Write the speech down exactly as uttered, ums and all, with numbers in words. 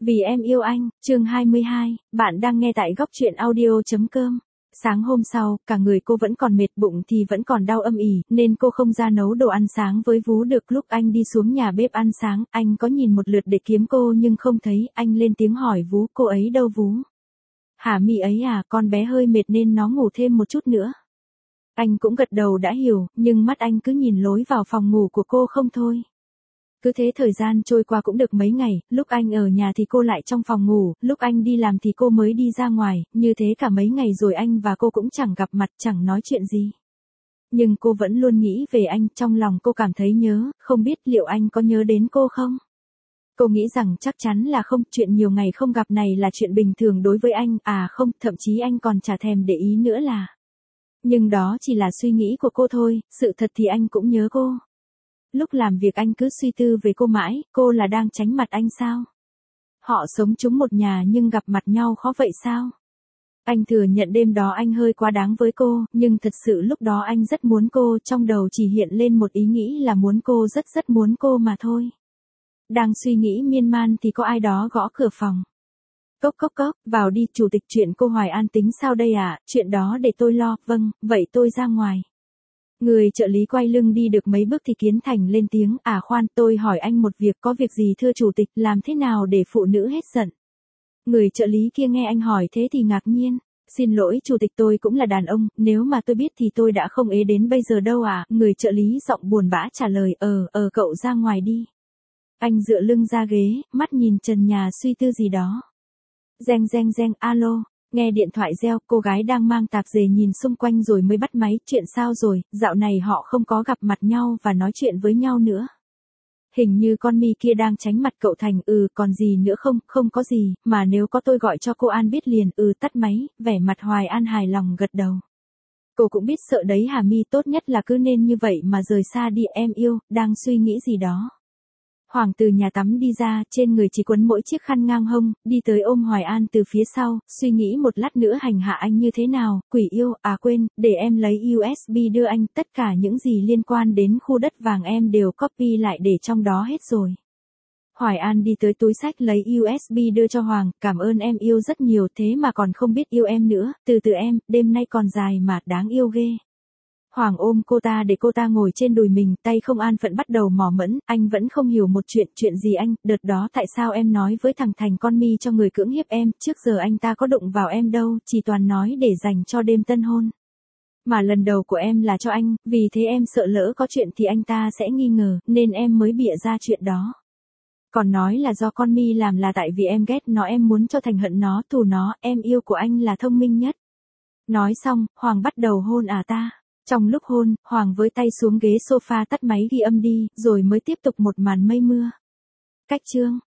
Vì em yêu anh, chương hai mươi hai, bạn đang nghe tại góc truyện audio.com. Sáng hôm sau, cả người cô vẫn còn mệt, bụng thì vẫn còn đau âm ỉ, nên cô không ra nấu đồ ăn sáng với Vú được. Lúc anh đi xuống nhà bếp ăn sáng, anh có nhìn một lượt để kiếm cô nhưng không thấy, anh lên tiếng hỏi Vú, cô ấy đâu Vú? Hả Mi ấy à, con bé hơi mệt nên nó ngủ thêm một chút nữa. Anh cũng gật đầu đã hiểu, nhưng mắt anh cứ nhìn lối vào phòng ngủ của cô không thôi. Cứ thế thời gian trôi qua cũng được mấy ngày, lúc anh ở nhà thì cô lại trong phòng ngủ, lúc anh đi làm thì cô mới đi ra ngoài, như thế cả mấy ngày rồi anh và cô cũng chẳng gặp mặt, chẳng nói chuyện gì. Nhưng cô vẫn luôn nghĩ về anh, trong lòng cô cảm thấy nhớ, không biết liệu anh có nhớ đến cô không? Cô nghĩ rằng chắc chắn là không, chuyện nhiều ngày không gặp này là chuyện bình thường đối với anh, à không, thậm chí anh còn chả thèm để ý nữa là. Nhưng đó chỉ là suy nghĩ của cô thôi, sự thật thì anh cũng nhớ cô. Lúc làm việc anh cứ suy tư về cô mãi, cô là đang tránh mặt anh sao? Họ sống chung một nhà nhưng gặp mặt nhau khó vậy sao? Anh thừa nhận đêm đó anh hơi quá đáng với cô, nhưng thật sự lúc đó anh rất muốn cô, trong đầu chỉ hiện lên một ý nghĩ là muốn cô, rất rất muốn cô mà thôi. Đang suy nghĩ miên man thì có ai đó gõ cửa phòng. Cốc cốc cốc, vào đi, chủ tịch, chuyện cô Hoài An tính sao đây ạ? À? Chuyện đó để tôi lo, vâng, vậy tôi ra ngoài. Người trợ lý quay lưng đi được mấy bước thì Kiến Thành lên tiếng, à khoan, tôi hỏi anh một việc, có việc gì thưa chủ tịch, làm thế nào để phụ nữ hết giận? Người trợ lý kia nghe anh hỏi thế thì ngạc nhiên, xin lỗi chủ tịch, tôi cũng là đàn ông, nếu mà tôi biết thì tôi đã không ế đến bây giờ đâu à, người trợ lý giọng buồn bã trả lời, ờ, ờ cậu ra ngoài đi. Anh dựa lưng ra ghế, mắt nhìn trần nhà suy tư gì đó. Reng reng reng, alo. Nghe điện thoại reo, cô gái đang mang tạp dề nhìn xung quanh rồi mới bắt máy, chuyện sao rồi, dạo này họ không có gặp mặt nhau và nói chuyện với nhau nữa. Hình như con Mi kia đang tránh mặt cậu Thành, ừ, còn gì nữa không, không có gì, mà nếu có tôi gọi cho cô An biết liền, ừ, tắt máy, vẻ mặt Hoài An hài lòng gật đầu. Cô cũng biết sợ đấy hả Mi, tốt nhất là cứ nên như vậy mà rời xa đi em yêu, đang suy nghĩ gì đó. Hoàng từ nhà tắm đi ra, trên người chỉ quấn mỗi chiếc khăn ngang hông, đi tới ôm Hoài An từ phía sau, suy nghĩ một lát nữa hành hạ anh như thế nào, quỷ yêu, à quên, để em lấy u ét bê đưa anh, tất cả những gì liên quan đến khu đất vàng em đều copy lại để trong đó hết rồi. Hoài An đi tới túi xách lấy u ét bê đưa cho Hoàng, cảm ơn em yêu rất nhiều, thế mà còn không biết yêu em nữa, từ từ em, đêm nay còn dài mà, đáng yêu ghê. Hoàng ôm cô ta để cô ta ngồi trên đùi mình, tay không an phận bắt đầu mò mẫm, anh vẫn không hiểu một chuyện, chuyện gì anh, đợt đó tại sao em nói với thằng Thành con Mi cho người cưỡng hiếp em, trước giờ anh ta có đụng vào em đâu, chỉ toàn nói để dành cho đêm tân hôn. Mà lần đầu của em là cho anh, vì thế em sợ lỡ có chuyện thì anh ta sẽ nghi ngờ, nên em mới bịa ra chuyện đó. Còn nói là do con Mi làm là tại vì em ghét nó, em muốn cho Thành hận nó, thù nó, em yêu của anh là thông minh nhất. Nói xong, Hoàng bắt đầu hôn à ta. Trong lúc hôn, Hoàng với tay xuống ghế sofa tắt máy ghi âm đi, rồi mới tiếp tục một màn mây mưa. Cách chương